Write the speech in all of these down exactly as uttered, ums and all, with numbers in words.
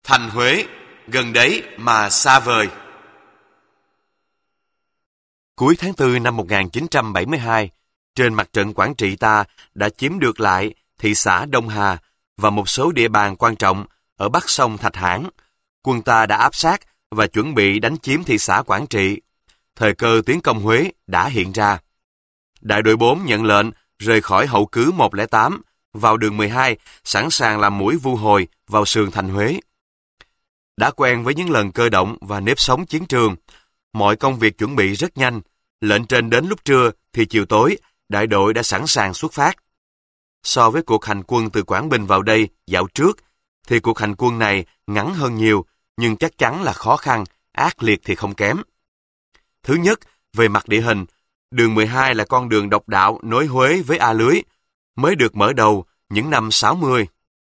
Thành Huế, gần đấy mà xa vời. Cuối tháng tư năm một nghìn chín trăm bảy mươi hai, trên mặt trận Quảng Trị ta đã chiếm được lại thị xã Đông Hà và một số địa bàn quan trọng ở bắc sông Thạch Hãn. Quân ta đã áp sát và chuẩn bị đánh chiếm thị xã Quảng Trị. Thời cơ tiến công Huế đã hiện ra. Đại đội bốn nhận lệnh rời khỏi hậu cứ một không tám vào đường mười hai, sẵn sàng làm mũi vu hồi vào sườn thành Huế. Đã quen với những lần cơ động và nếp sống chiến trường, mọi công việc chuẩn bị rất nhanh. Lệnh trên đến lúc trưa thì chiều tối, đại đội đã sẵn sàng xuất phát. So với cuộc hành quân từ Quảng Bình vào đây dạo trước, thì cuộc hành quân này ngắn hơn nhiều, nhưng chắc chắn là khó khăn, ác liệt thì không kém. Thứ nhất, về mặt địa hình, đường mười hai là con đường độc đạo nối Huế với A Lưới, mới được mở đầu những năm sáu mươi.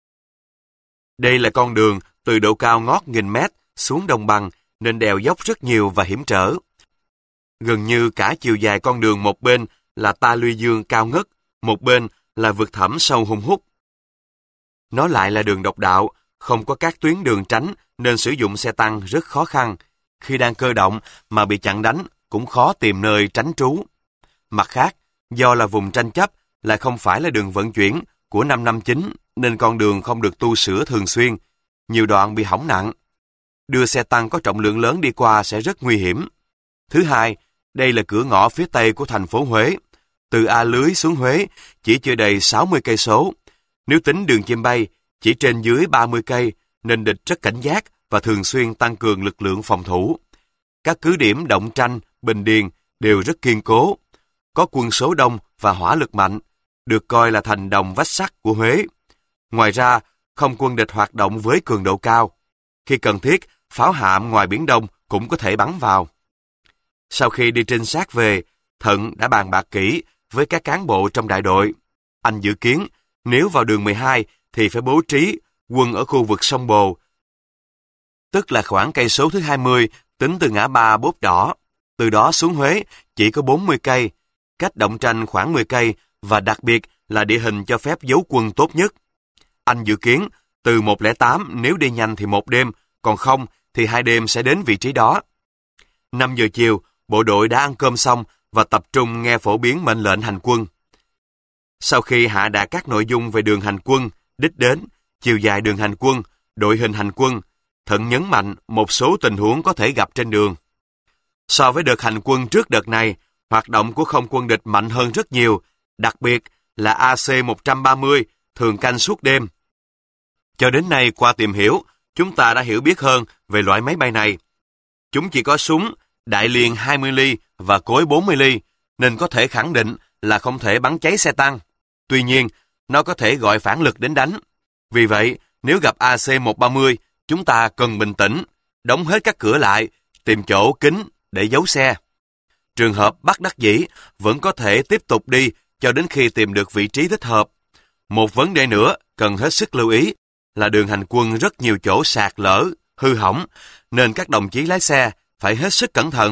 Đây là con đường từ độ cao ngót nghìn mét xuống đồng bằng, nên đèo dốc rất nhiều và hiểm trở. Gần như cả chiều dài con đường một bên là ta luy dương cao ngất, một bên là vực thẳm sâu hun hút. Nó lại là đường độc đạo, không có các tuyến đường tránh nên sử dụng xe tăng rất khó khăn. Khi đang cơ động mà bị chặn đánh cũng khó tìm nơi tránh trú. Mặt khác, do là vùng tranh chấp lại không phải là đường vận chuyển của năm năm chín nên con đường không được tu sửa thường xuyên, nhiều đoạn bị hỏng nặng. Đưa xe tăng có trọng lượng lớn đi qua sẽ rất nguy hiểm. Thứ hai, đây là cửa ngõ phía tây của thành phố Huế. Từ A Lưới xuống Huế chỉ chưa đầy sáu mươi cây số. Nếu tính đường chim bay, chỉ trên dưới ba mươi cây, nên địch rất cảnh giác và thường xuyên tăng cường lực lượng phòng thủ. Các cứ điểm Động Tranh, Bình Điền đều rất kiên cố, có quân số đông và hỏa lực mạnh, được coi là thành đồng vách sắt của Huế. Ngoài ra, không quân địch hoạt động với cường độ cao. Khi cần thiết, pháo hạm ngoài Biển Đông cũng có thể bắn vào. Sau khi đi trinh sát về, Thận đã bàn bạc kỹ với các cán bộ trong đại đội. Anh dự kiến, nếu vào đường mười hai thì phải bố trí quân ở khu vực sông Bồ, tức là khoảng cây số thứ hai mươi, tính từ ngã ba Bốt Đỏ. Từ đó xuống Huế chỉ có bốn mươi cây, cách Động Tranh khoảng mười cây và đặc biệt là địa hình cho phép giấu quân tốt nhất. Anh dự kiến, từ một không tám nếu đi nhanh thì một đêm, còn không thì hai đêm sẽ đến vị trí đó. năm giờ chiều, bộ đội đã ăn cơm xong và tập trung nghe phổ biến mệnh lệnh hành quân. Sau khi hạ đạt các nội dung về đường hành quân, đích đến, chiều dài đường hành quân, đội hình hành quân, Thận nhấn mạnh một số tình huống có thể gặp trên đường. So với đợt hành quân trước đợt này, hoạt động của không quân địch mạnh hơn rất nhiều, đặc biệt là A C một trăm ba mươi thường canh suốt đêm. Cho đến nay qua tìm hiểu, chúng ta đã hiểu biết hơn về loại máy bay này. Chúng chỉ có súng đại liên hai mươi ly và cối bốn mươi ly, nên có thể khẳng định là không thể bắn cháy xe tăng. Tuy nhiên, nó có thể gọi phản lực đến đánh. Vì vậy, nếu gặp A C một ba mươi, chúng ta cần bình tĩnh, đóng hết các cửa lại, tìm chỗ kín để giấu xe. Trường hợp bắt đắc dĩ, vẫn có thể tiếp tục đi cho đến khi tìm được vị trí thích hợp. Một vấn đề nữa cần hết sức lưu ý là đường hành quân rất nhiều chỗ sạt lở, hư hỏng, nên các đồng chí lái xe phải hết sức cẩn thận.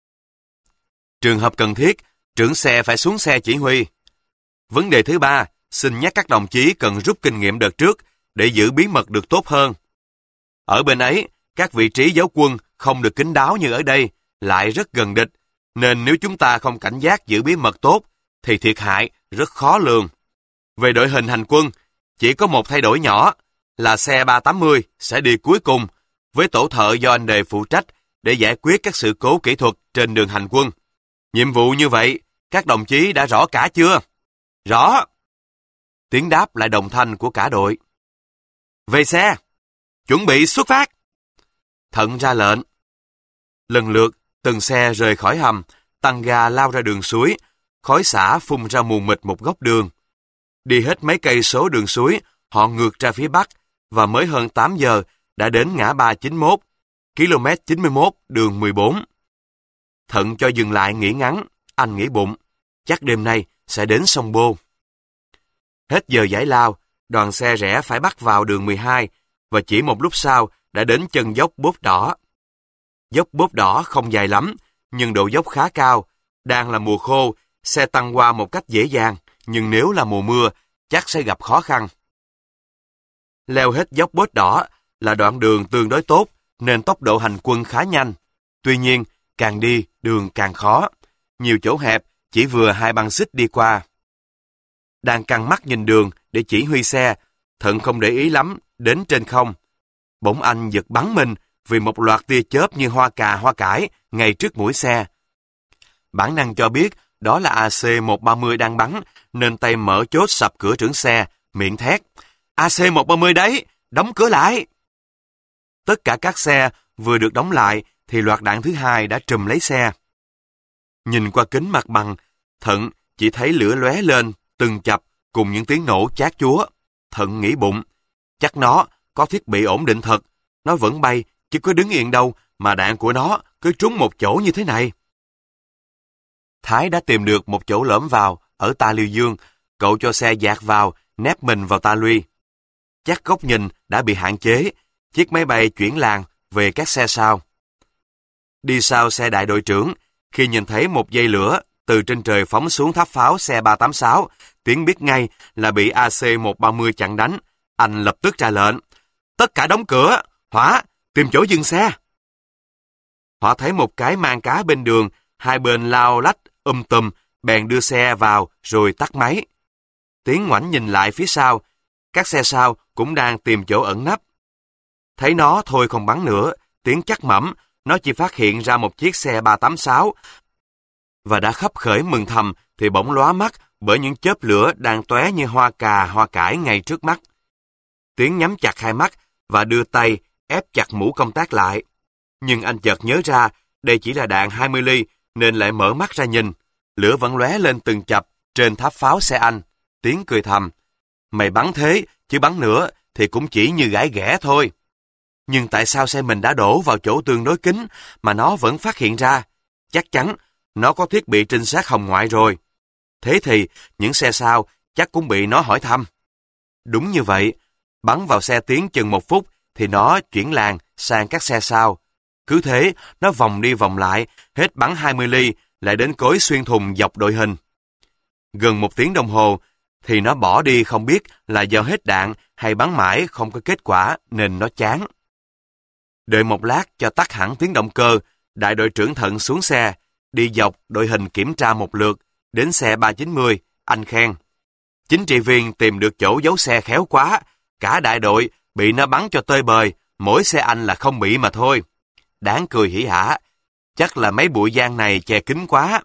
Trường hợp cần thiết, trưởng xe phải xuống xe chỉ huy. Vấn đề thứ ba, xin nhắc các đồng chí cần rút kinh nghiệm đợt trước để giữ bí mật được tốt hơn. Ở bên ấy, các vị trí giấu quân không được kín đáo như ở đây, lại rất gần địch, nên nếu chúng ta không cảnh giác giữ bí mật tốt, thì thiệt hại rất khó lường. Về đội hình hành quân, chỉ có một thay đổi nhỏ, là xe ba tám mươi sẽ đi cuối cùng, với tổ thợ do anh Đề phụ trách để giải quyết các sự cố kỹ thuật trên đường hành quân. Nhiệm vụ như vậy, các đồng chí đã rõ cả chưa? Rõ! Tiếng đáp lại đồng thanh của cả đội. Về xe! Chuẩn bị xuất phát! Thận ra lệnh. Lần lượt, từng xe rời khỏi hầm, tăng ga lao ra đường suối, khói xả phun ra mù mịt một góc đường. Đi hết mấy cây số đường suối, họ ngược ra phía bắc, và mới hơn tám giờ đã đến ngã ba chín mốt, km chín mươi mốt đường mười bốn. Thận cho dừng lại nghỉ ngắn, anh nghĩ bụng, chắc đêm nay sẽ đến sông Bô. Hết giờ giải lao, đoàn xe rẽ phải bắt vào đường mười hai, và chỉ một lúc sau đã đến chân dốc Bốt Đỏ. Dốc Bốt Đỏ không dài lắm, nhưng độ dốc khá cao. Đang là mùa khô, xe tăng qua một cách dễ dàng, nhưng nếu là mùa mưa, chắc sẽ gặp khó khăn. Leo hết dốc Bốt Đỏ là đoạn đường tương đối tốt, nên tốc độ hành quân khá nhanh. Tuy nhiên, càng đi, đường càng khó. Nhiều chỗ hẹp, chỉ vừa hai băng xích đi qua. Đang căng mắt nhìn đường để chỉ huy xe, Thận không để ý lắm đến trên không. Bỗng anh giật bắn mình vì một loạt tia chớp như hoa cà hoa cải ngay trước mũi xe. Bản năng cho biết đó là A C một ba mươi đang bắn, nên tay mở chốt sập cửa trưởng xe, miệng thét: A C một ba mươi đấy, đóng cửa lại! Tất cả các xe vừa được đóng lại thì loạt đạn thứ hai đã trùm lấy xe. Nhìn qua kính mặt bằng, Thận chỉ thấy lửa lóe lên từng chập cùng những tiếng nổ chát chúa. Thận nghĩ bụng, chắc nó có thiết bị ổn định thật, nó vẫn bay chứ có đứng yên đâu mà đạn của nó cứ trúng một chỗ như thế này. Thái đã tìm được một chỗ lõm vào ở ta Liêu Dương, cậu cho xe dạt vào, nép mình vào ta luy. Chắc góc nhìn đã bị hạn chế, chiếc máy bay chuyển làn về các xe sau. Đi sau xe đại đội trưởng, khi nhìn thấy một dây lửa từ trên trời phóng xuống tháp pháo xe ba tám sáu, Tiến biết ngay là bị A C một ba mươi chặn đánh. Anh lập tức ra lệnh: tất cả đóng cửa, Hỏa, tìm chỗ dừng xe. Họ thấy một cái mang cá bên đường, hai bên lao lách um tùm, bèn đưa xe vào rồi tắt máy. Tiến ngoảnh nhìn lại phía sau, các xe sau cũng đang tìm chỗ ẩn nấp. Thấy nó thôi không bắn nữa, Tiến chắc mẩm nó chỉ phát hiện ra một chiếc xe ba tám sáu và đã khấp khởi mừng thầm thì bỗng lóa mắt bởi những chớp lửa đang tóe như hoa cà hoa cải ngay trước mắt. Tiến nhắm chặt hai mắt và đưa tay ép chặt mũ công tác lại. Nhưng anh chợt nhớ ra đây chỉ là đạn hai mươi ly nên lại mở mắt ra nhìn. Lửa vẫn lóe lên từng chập trên tháp pháo xe anh. Tiến cười thầm: mày bắn thế chứ bắn nữa thì cũng chỉ như gãi ghẻ thôi. Nhưng tại sao xe mình đã đổ vào chỗ tương đối kín mà nó vẫn phát hiện ra? Chắc chắn nó có thiết bị trinh sát hồng ngoại rồi. Thế thì những xe sau chắc cũng bị nó hỏi thăm. Đúng như vậy, bắn vào xe Tiến chừng một phút thì nó chuyển làn sang các xe sau. Cứ thế, nó vòng đi vòng lại, hết bắn hai mươi ly, lại đến cối xuyên thùng dọc đội hình. Gần một tiếng đồng hồ, thì nó bỏ đi không biết là do hết đạn hay bắn mãi không có kết quả nên nó chán. Đợi một lát cho tắt hẳn tiếng động cơ, đại đội trưởng Thận xuống xe, đi dọc đội hình kiểm tra một lượt, đến xe ba chín mươi, anh khen: chính trị viên tìm được chỗ giấu xe khéo quá, cả đại đội bị nó bắn cho tơi bời, mỗi xe anh là không bị mà thôi. Đáng cười hỉ hả, chắc là mấy bụi giang này che kín quá.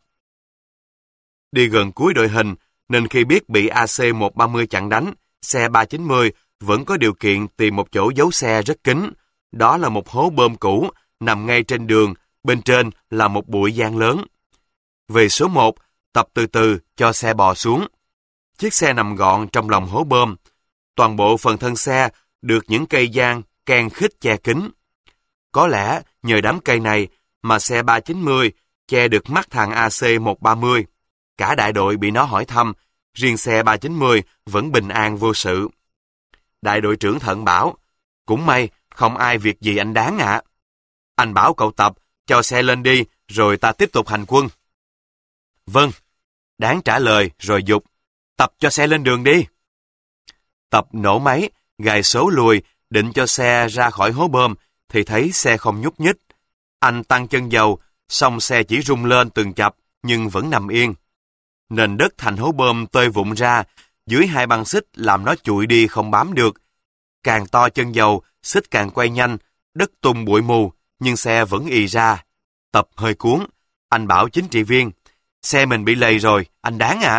Đi gần cuối đội hình, nên khi biết bị A C một ba mươi chặn đánh, xe ba chín mươi vẫn có điều kiện tìm một chỗ giấu xe rất kín. Đó là một hố bơm cũ, nằm ngay trên đường, bên trên là một bụi giang lớn. Về số một, Tập từ từ cho xe bò xuống. Chiếc xe nằm gọn trong lòng hố bơm. Toàn bộ phần thân xe được những cây giang can khít che kín. Có lẽ nhờ đám cây này mà xe ba chín mươi che được mắt thằng A C một ba mươi. Cả đại đội bị nó hỏi thăm, riêng xe ba chín mươi vẫn bình an vô sự. Đại đội trưởng Thận bảo: cũng may, không ai việc gì anh Đáng ạ. Anh bảo cậu Tập cho xe lên đi, rồi ta tiếp tục hành quân. Vâng. Đáng trả lời rồi giục: Tập cho xe lên đường đi. Tập nổ máy, gài số lùi, định cho xe ra khỏi hố bơm, thì thấy xe không nhúc nhích. Anh tăng chân dầu, xong xe chỉ rung lên từng chập, nhưng vẫn nằm yên. Nền đất thành hố bơm tơi vụn ra, dưới hai băng xích làm nó chụi đi không bám được. Càng to chân dầu, xích càng quay nhanh, đất tung bụi mù, nhưng xe vẫn ì ra. Tập hơi cuốn, anh bảo chính trị viên: xe mình bị lầy rồi, anh Đáng ạ.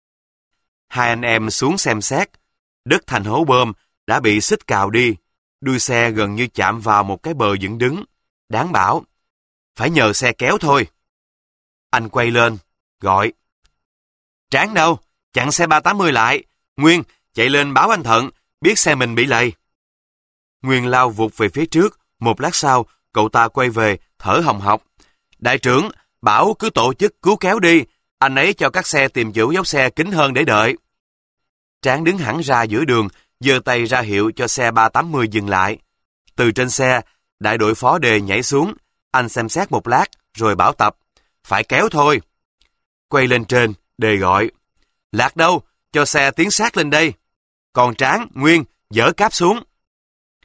Hai anh em xuống xem xét, đất thành hố bơm đã bị xích cào đi, đuôi xe gần như chạm vào một cái bờ dựng đứng. Đáng bảo: phải nhờ xe kéo thôi. Anh quay lên, gọi: Tráng đâu? Chặn xe ba tám mươi lại. Nguyên, chạy lên báo anh Thận, biết xe mình bị lầy. Nguyên lao vụt về phía trước, một lát sau, cậu ta quay về, thở hồng hộc: đại trưởng, bảo cứ tổ chức cứu kéo đi, anh ấy cho các xe tìm chỗ giấu xe kín hơn để đợi. Tráng đứng hẳn ra giữa đường, giơ tay ra hiệu cho xe ba tám mươi dừng lại. Từ trên xe, đại đội phó đề nhảy xuống, anh xem xét một lát, rồi bảo Tập: phải kéo thôi. Quay lên trên, đề gọi: Lạc đâu? Cho xe tiến sát lên đây. Còn Tráng, Nguyên, dỡ cáp xuống.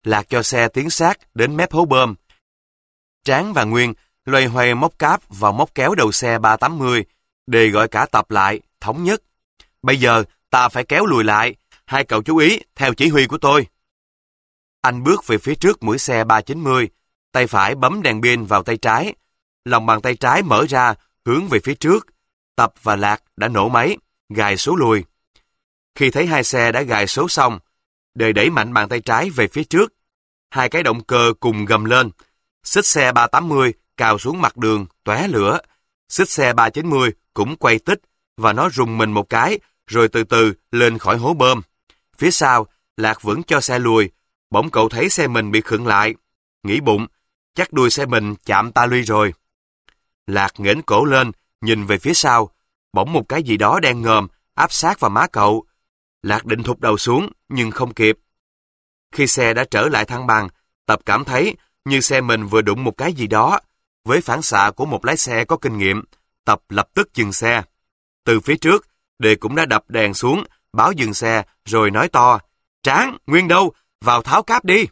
Lạc cho xe tiến sát đến mép hố bơm. Tráng và Nguyên loay hoay móc cáp vào móc kéo đầu xe ba tám mươi, Đề gọi cả tập lại, thống nhất. Bây giờ ta phải kéo lùi lại, hai cậu chú ý theo chỉ huy của tôi. Anh bước về phía trước mũi xe ba chín mươi, tay phải bấm đèn pin vào tay trái. Lòng bàn tay trái mở ra, hướng về phía trước. Tập và Lạc đã nổ máy, gài số lùi. Khi thấy hai xe đã gài số xong, Đề đẩy mạnh bàn tay trái về phía trước. Hai cái động cơ cùng gầm lên. Xích xe ba tám mươi cào xuống mặt đường, tóe lửa. Xích xe ba chín mươi cũng quay tích, và nó rùng mình một cái, rồi từ từ lên khỏi hố bơm. Phía sau, Lạc vẫn cho xe lùi. Bỗng cậu thấy xe mình bị khựng lại. Nghĩ bụng, chắc đuôi xe mình chạm ta luy rồi. Lạc nghển cổ lên, nhìn về phía sau. Bỗng một cái gì đó đen ngòm áp sát vào má cậu. Lạc định thụt đầu xuống, nhưng không kịp. Khi xe đã trở lại thăng bằng, Tập cảm thấy như xe mình vừa đụng một cái gì đó. Với phản xạ của một lái xe có kinh nghiệm, Tập lập tức dừng xe. Từ phía trước, Đề cũng đã đập đèn xuống, báo dừng xe, rồi nói to, Tráng, Nguyên đâu? Vào tháo cáp đi.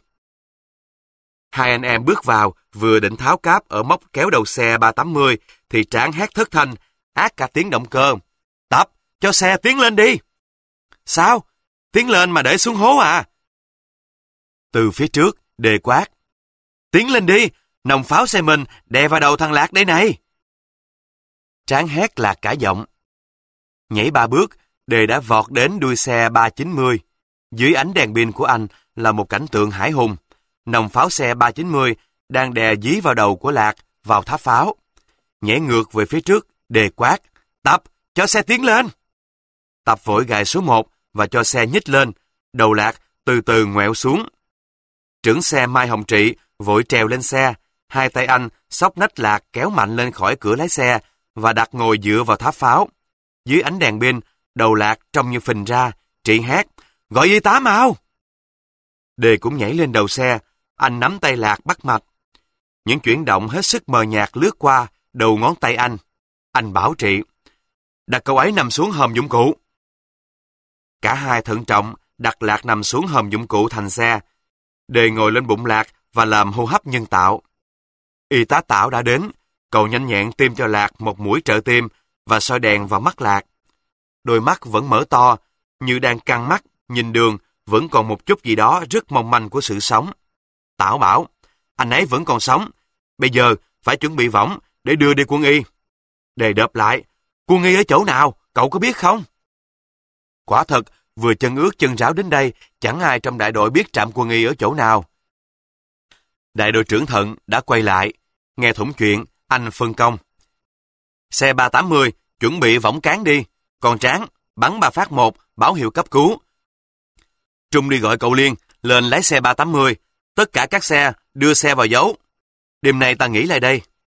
Hai anh em bước vào, vừa định tháo cáp ở móc kéo đầu xe ba tám mươi, thì Tráng hét thất thanh, át cả tiếng động cơ. Tập, cho xe tiến lên đi. Sao? Tiến lên mà để xuống hố à? Từ phía trước, Đề quát. Tiến lên đi, nòng pháo xe mình đè vào đầu thằng Lạc đây này. Tráng hét Lạc cả giọng. Nhảy ba bước, Đề đã vọt đến đuôi xe ba chín mươi. Dưới ánh đèn pin của anh là một cảnh tượng hãi hùng. Nòng pháo xe ba chín mươi đang đè dí vào đầu của Lạc vào tháp pháo. Nhảy ngược về phía trước, Đề quát. Tập, cho xe tiến lên. Tập vội gài số một và cho xe nhích lên. Đầu Lạc từ từ ngoẹo xuống. Trưởng xe Mai Hồng Trị vội trèo lên xe. Hai tay anh xốc nách Lạc kéo mạnh lên khỏi cửa lái xe và đặt ngồi dựa vào tháp pháo. Dưới ánh đèn pin, đầu Lạc trông như phình ra. Trị hét. Gọi y tá mau. Đề cũng nhảy lên đầu xe. Anh nắm tay Lạc bắt mạch. Những chuyển động hết sức mờ nhạt lướt qua đầu ngón tay anh. Anh bảo Trị. Đặt cậu ấy nằm xuống hòm dụng cụ. Cả hai thận trọng đặt Lạc nằm xuống hòm dụng cụ thành xe. Đề ngồi lên bụng Lạc và làm hô hấp nhân tạo. Y tá Tảo đã đến. Cậu nhanh nhẹn tiêm cho Lạc một mũi trợ tim và soi đèn vào mắt Lạc. Đôi mắt vẫn mở to, như đang căng mắt, nhìn đường, vẫn còn một chút gì đó rất mong manh của sự sống. Tảo bảo, anh ấy vẫn còn sống. Bây giờ phải chuẩn bị võng để đưa đi quân y. Đề đợp lại, quân y ở chỗ nào, cậu có biết không? Quả thật, vừa chân ướt chân ráo đến đây, chẳng ai trong đại đội biết trạm quân y ở chỗ nào. Đại đội trưởng Thận đã quay lại. Nghe thủng chuyện, anh phân công. Xe ba tám mươi, chuẩn bị võng cán đi. Còn Tráng, bắn ba phát một, báo hiệu cấp cứu. Trung đi gọi cậu Liên, lên lái xe ba tám mươi. Tất cả các xe, đưa xe vào dấu. Đêm nay ta nghỉ lại đây.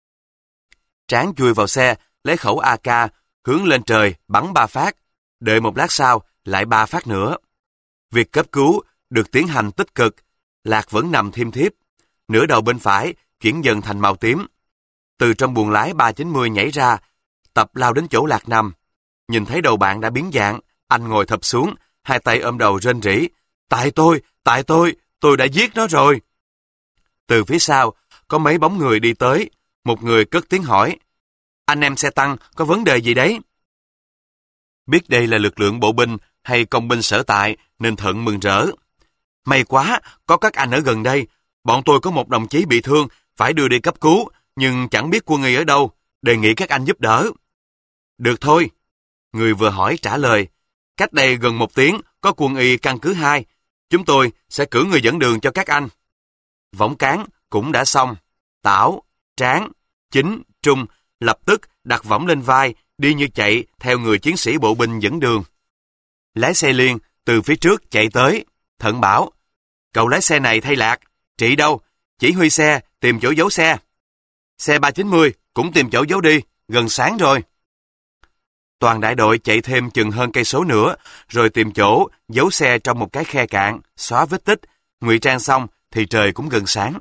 Tráng chui vào xe, lấy khẩu a ca, hướng lên trời, bắn ba phát. Đợi một lát sau, lại ba phát nữa. Việc cấp cứu được tiến hành tích cực. Lạc vẫn nằm thiêm thiếp. Nửa đầu bên phải chuyển dần thành màu tím. Từ trong buồng lái ba chín mươi nhảy ra, Tập lao đến chỗ Lạc nằm. Nhìn thấy đầu bạn đã biến dạng, anh ngồi thập xuống, hai tay ôm đầu rên rỉ. Tại tôi, tại tôi, tôi đã giết nó rồi. Từ phía sau, có mấy bóng người đi tới. Một người cất tiếng hỏi. Anh em xe tăng có vấn đề gì đấy? Biết đây là lực lượng bộ binh hay công binh sở tại nên Thận mừng rỡ. May quá, có các anh ở gần đây. Bọn tôi có một đồng chí bị thương, phải đưa đi cấp cứu, nhưng chẳng biết quân y ở đâu. Đề nghị các anh giúp đỡ. Được thôi. Người vừa hỏi trả lời. Cách đây gần một tiếng, có quân y căn cứ hai. Chúng tôi sẽ cử người dẫn đường cho các anh. Võng cán cũng đã xong. Tảo, Tráng, Chính, Trung lập tức đặt võng lên vai, đi như chạy theo người chiến sĩ bộ binh dẫn đường. Lái xe Liên từ phía trước chạy tới. Thận bảo, cậu lái xe này thay Lạc. Trị đâu? Chỉ huy xe, tìm chỗ giấu xe. Xe ba chín mươi cũng tìm chỗ giấu đi, gần sáng rồi. Toàn đại đội chạy thêm chừng hơn cây số nữa, rồi tìm chỗ giấu xe trong một cái khe cạn, xóa vết tích, ngụy trang xong thì trời cũng gần sáng.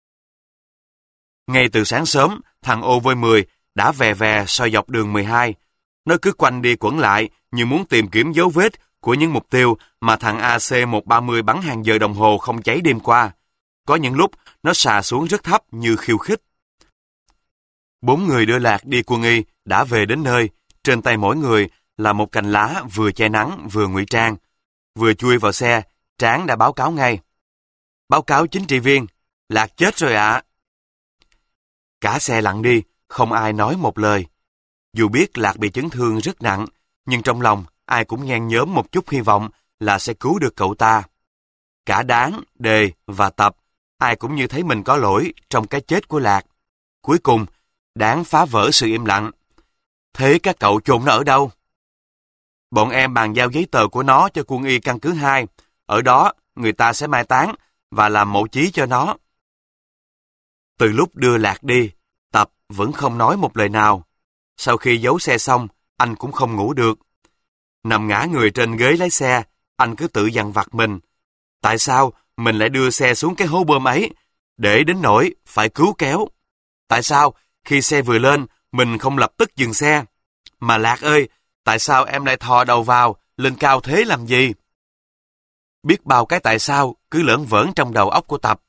Ngay từ sáng sớm, thằng ô vôi mười đã vè vè soi dọc đường mười hai. Nó cứ quanh đi quẩn lại như muốn tìm kiếm dấu vết của những mục tiêu mà thằng a xê một ba mươi bắn hàng giờ đồng hồ không cháy đêm qua. Có những lúc nó xà xuống rất thấp như khiêu khích. Bốn người đưa Lạc đi quân y đã về đến nơi. Trên tay mỗi người là một cành lá vừa che nắng vừa ngụy trang. Vừa chui vào xe, Tráng đã báo cáo ngay. Báo cáo chính trị viên, Lạc chết rồi ạ. Cả xe lặng đi, không ai nói một lời. Dù biết Lạc bị chấn thương rất nặng, nhưng trong lòng ai cũng nhen nhóm một chút hy vọng là sẽ cứu được cậu ta. Cả Đáng, Đề và Tập, ai cũng như thấy mình có lỗi trong cái chết của Lạc. Cuối cùng, Đáng phá vỡ sự im lặng. Thế các cậu chôn nó ở đâu? Bọn em bàn giao giấy tờ của nó cho quân y căn cứ hai. Ở đó, người ta sẽ mai táng và làm mộ chí cho nó. Từ lúc đưa Lạc đi, Tập vẫn không nói một lời nào. Sau khi giấu xe xong, anh cũng không ngủ được. Nằm ngã người trên ghế lái xe, anh cứ tự dằn vặt mình. Tại sao mình lại đưa xe xuống cái hố bơm ấy, để đến nỗi phải cứu kéo? Tại sao khi xe vừa lên, mình không lập tức dừng xe? Mà Lạc ơi, tại sao em lại thò đầu vào, lên cao thế làm gì? Biết bao cái tại sao cứ lởn vởn trong đầu óc của Tập.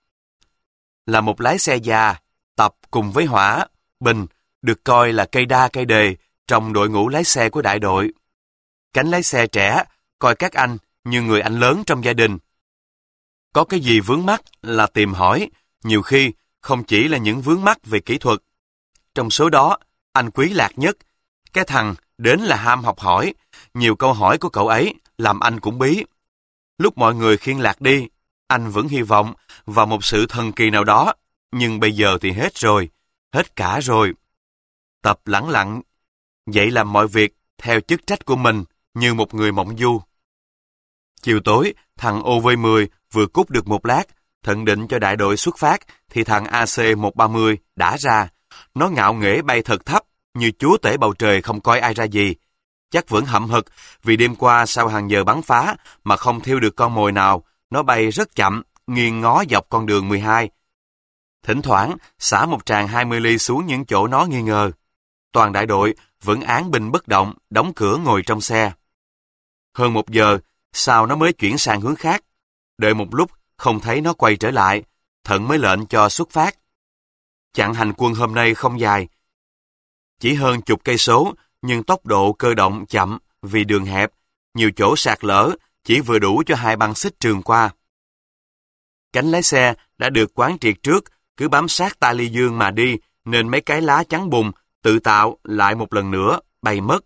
Là một lái xe già, Tập cùng với Hỏa, Bình được coi là cây đa cây đề trong đội ngũ lái xe của đại đội. Cánh lái xe trẻ coi các anh như người anh lớn trong gia đình. Có cái gì vướng mắc là tìm hỏi, nhiều khi không chỉ là những vướng mắc về kỹ thuật. Trong số đó, anh quý Lạc nhất. Cái thằng đến là ham học hỏi, nhiều câu hỏi của cậu ấy làm anh cũng bí. Lúc mọi người khiêng Lạc đi, anh vẫn hy vọng vào một sự thần kỳ nào đó, nhưng bây giờ thì hết rồi, hết cả rồi. Tập lẳng lặng, dậy làm mọi việc theo chức trách của mình như một người mộng du. Chiều tối, thằng ô vê mười vừa cút được một lát, thận định cho đại đội xuất phát, thì thằng a xê một ba mươi đã ra. Nó ngạo nghễ bay thật thấp, như chúa tể bầu trời không coi ai ra gì. Chắc vẫn hậm hực vì đêm qua sau hàng giờ bắn phá mà không thiêu được con mồi nào. Nó bay rất chậm, nghiêng ngó dọc con đường mười hai. Thỉnh thoảng xả một tràng hai mươi ly xuống những chỗ nó nghi ngờ. Toàn đại đội vẫn án binh bất động, đóng cửa ngồi trong xe. Hơn một giờ, sau nó mới chuyển sang hướng khác. Đợi một lúc, không thấy nó quay trở lại, Thận mới lệnh cho xuất phát. Chặng hành quân hôm nay không dài, chỉ hơn chục cây số, nhưng tốc độ cơ động chậm vì đường hẹp, nhiều chỗ sạt lở, chỉ vừa đủ cho hai băng xích trườn qua. Cánh lái xe đã được quán triệt trước, cứ bám sát ta ly dương mà đi, nên mấy cái lá trắng bùn tự tạo lại một lần nữa, bay mất.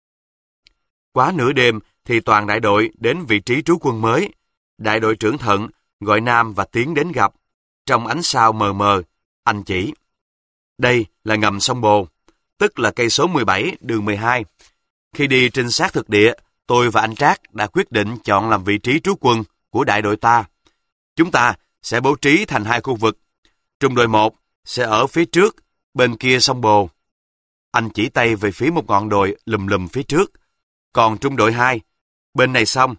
Quá nửa đêm thì toàn đại đội đến vị trí trú quân mới. Đại đội trưởng Thận gọi Nam và Tiến đến gặp. Trong ánh sao mờ mờ, anh chỉ. Đây là ngầm sông Bồ, tức là cây số mười bảy, đường mười hai. Khi đi trinh sát thực địa, tôi và anh Trác đã quyết định chọn làm vị trí trú quân của đại đội ta. Chúng ta sẽ bố trí thành hai khu vực. Trung đội một sẽ ở phía trước, bên kia sông Bồ. Anh chỉ tay về phía một ngọn đồi lùm lùm phía trước. Còn trung đội hai, bên này sông.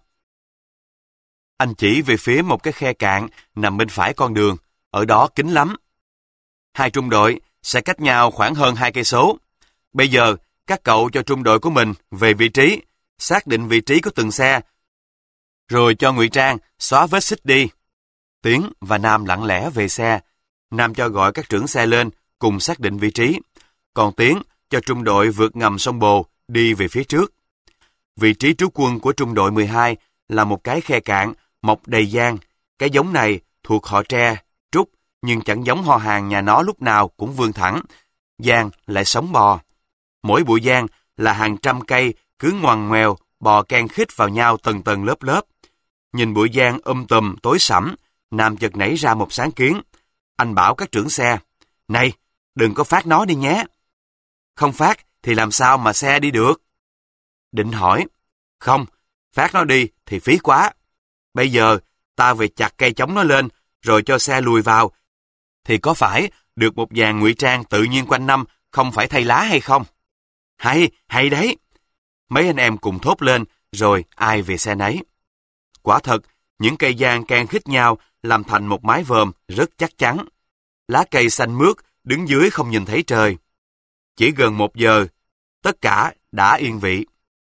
Anh chỉ về phía một cái khe cạn nằm bên phải con đường, ở đó kín lắm. Hai trung đội sẽ cách nhau khoảng hơn hai cây số. Bây giờ, các cậu cho trung đội của mình về vị trí, xác định vị trí của từng xe, rồi cho ngụy trang xóa vết xích đi. Tiến và Nam lặng lẽ về xe. Nam cho gọi các trưởng xe lên cùng xác định vị trí. Còn Tiến cho trung đội vượt ngầm sông Bồ đi về phía trước. Vị trí trú quân của trung đội mười hai là một cái khe cạn mọc đầy giang. Cái giống này thuộc họ tre, trúc, nhưng chẳng giống ho hàng nhà nó lúc nào cũng vươn thẳng. Giang lại sống bò. Mỗi bụi giang là hàng trăm cây cứ ngoằn ngoèo bò ken khít vào nhau tầng tầng lớp lớp. Nhìn bụi giang um tùm tối sẫm, Nam chợt nảy ra một sáng kiến. Anh bảo các trưởng xe, này, đừng có phát nó đi nhé. Không phát thì làm sao mà xe đi được? Định hỏi, không, phát nó đi thì phí quá. Bây giờ ta về chặt cây chống nó lên rồi cho xe lùi vào, thì có phải được một dàn ngụy trang tự nhiên quanh năm, không phải thay lá hay không? Hay, hay đấy. Mấy anh em cùng thốt lên, rồi ai về xe nấy. Quả thật, những cây giang can khít nhau làm thành một mái vòm rất chắc chắn. Lá cây xanh mướt, đứng dưới không nhìn thấy trời. Chỉ gần một giờ, tất cả đã yên vị.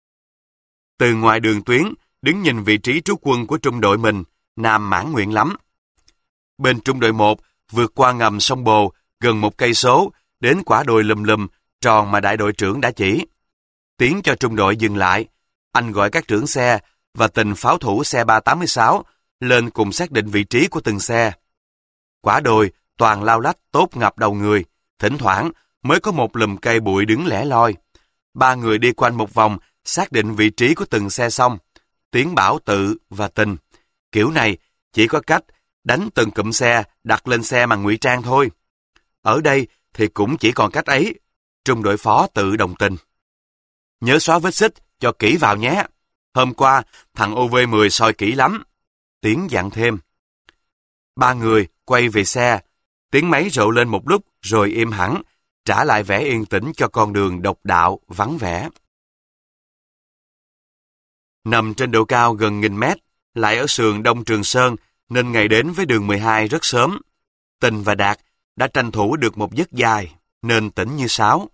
Từ ngoài đường tuyến, đứng nhìn vị trí trú quân của trung đội mình, Nam mãn nguyện lắm. Bên trung đội một vượt qua ngầm sông Bồ gần một cây số đến quả đồi lùm lùm tròn mà đại đội trưởng đã chỉ. Tiến cho trung đội dừng lại, anh gọi các trưởng xe và Tình pháo thủ xe ba tám sáu lên cùng xác định vị trí của từng xe. Quả đồi toàn lao lách tốt ngập đầu người, thỉnh thoảng mới có một lùm cây bụi đứng lẻ loi. Ba người đi quanh một vòng, xác định vị trí của từng xe xong. Tiến bảo Tự và Tình, kiểu này chỉ có cách đánh từng cụm xe đặt lên xe mà ngụy trang thôi. Ở đây thì cũng chỉ còn cách ấy. Trung đội phó Tự đồng tình. Nhớ xóa vết xích cho kỹ vào nhé. Hôm qua thằng ô vê mười soi kỹ lắm. Tiến dặn thêm. Ba người quay về xe. Tiếng máy rộ lên một lúc rồi im hẳn, trả lại vẻ yên tĩnh cho con đường độc đạo vắng vẻ. Nằm trên độ cao gần nghìn mét, lại ở sườn Đông Trường Sơn, nên ngày đến với đường mười hai rất sớm. Tình và Đạt đã tranh thủ được một giấc dài, nên tỉnh như sáo.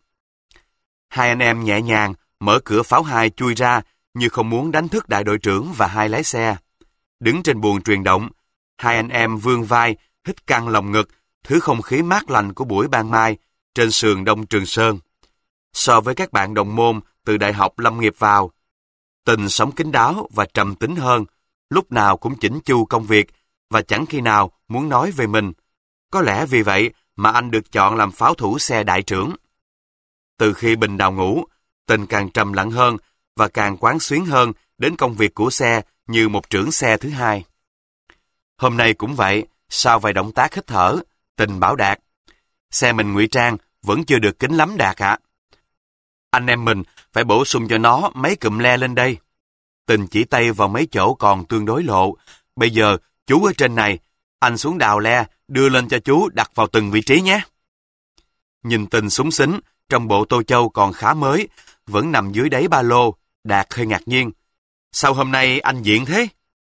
Hai anh em nhẹ nhàng mở cửa pháo hai chui ra như không muốn đánh thức đại đội trưởng và hai lái xe. Đứng trên buồng truyền động, hai anh em vươn vai, hít căng lòng ngực, thứ không khí mát lành của buổi ban mai trên sườn Đông Trường Sơn. So với các bạn đồng môn từ đại học lâm nghiệp vào, Tình sống kín đáo và trầm tính hơn, lúc nào cũng chỉnh chu công việc và chẳng khi nào muốn nói về mình. Có lẽ vì vậy mà anh được chọn làm pháo thủ xe đại trưởng. Từ khi Bình đào ngũ, Tình càng trầm lặng hơn và càng quán xuyến hơn đến công việc của xe như một trưởng xe thứ hai. Hôm nay cũng vậy, sau vài động tác hít thở, Tình bảo Đạt, xe mình ngụy trang vẫn chưa được kín lắm Đạt ạ. Anh em mình phải bổ sung cho nó mấy cụm le lên đây. Tình chỉ tay vào mấy chỗ còn tương đối lộ. Bây giờ chú ở trên này, anh xuống đào le, đưa lên cho chú đặt vào từng vị trí nhé. Nhìn Tình súng xính, trong bộ tô châu còn khá mới, vẫn nằm dưới đáy ba lô, Đạt hơi ngạc nhiên. Sao hôm nay anh diện thế?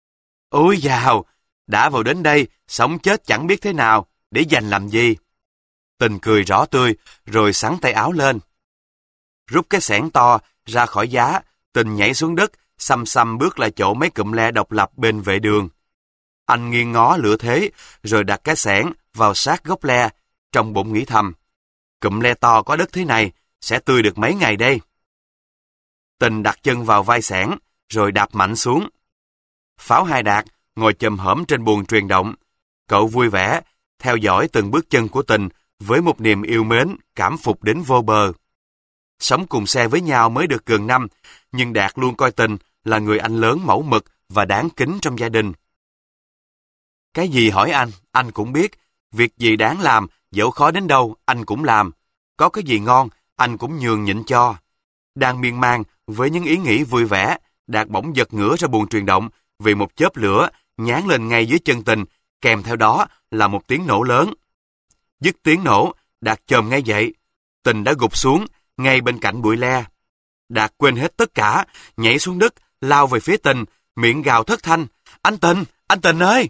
Ôi dào, đã vào đến đây, sống chết chẳng biết thế nào, để dành làm gì. Tình cười rõ tươi, rồi xắn tay áo lên. Rút cái xẻng to ra khỏi giá, Tình nhảy xuống đất, xăm xăm bước lại chỗ mấy cụm le độc lập bên vệ đường. Anh nghiêng ngó lựa thế, rồi đặt cái xẻng vào sát gốc le, trong bụng nghĩ thầm. Cụm le to có đất thế này, sẽ tươi được mấy ngày đây. Tình đặt chân vào vai xẻng, rồi đạp mạnh xuống. Pháo hai Đạt ngồi chồm hổm trên buồng truyền động. Cậu vui vẻ, theo dõi từng bước chân của Tình với một niềm yêu mến, cảm phục đến vô bờ. Sống cùng xe với nhau mới được gần năm, nhưng Đạt luôn coi Tình là người anh lớn mẫu mực và đáng kính trong gia đình. Cái gì hỏi anh, anh cũng biết. Việc gì đáng làm, dẫu khó đến đâu, anh cũng làm. Có cái gì ngon, anh cũng nhường nhịn cho. Đang miên man với những ý nghĩ vui vẻ, Đạt bỗng giật ngửa ra buồng truyền động vì một chớp lửa nhán lên ngay dưới chân Tình, kèm theo đó là một tiếng nổ lớn. Dứt tiếng nổ, Đạt chồm ngay dậy. Tình đã gục xuống ngay bên cạnh bụi le. Đạt quên hết tất cả, nhảy xuống đất, lao về phía Tình, miệng gào thất thanh. Anh Tình, anh Tình ơi!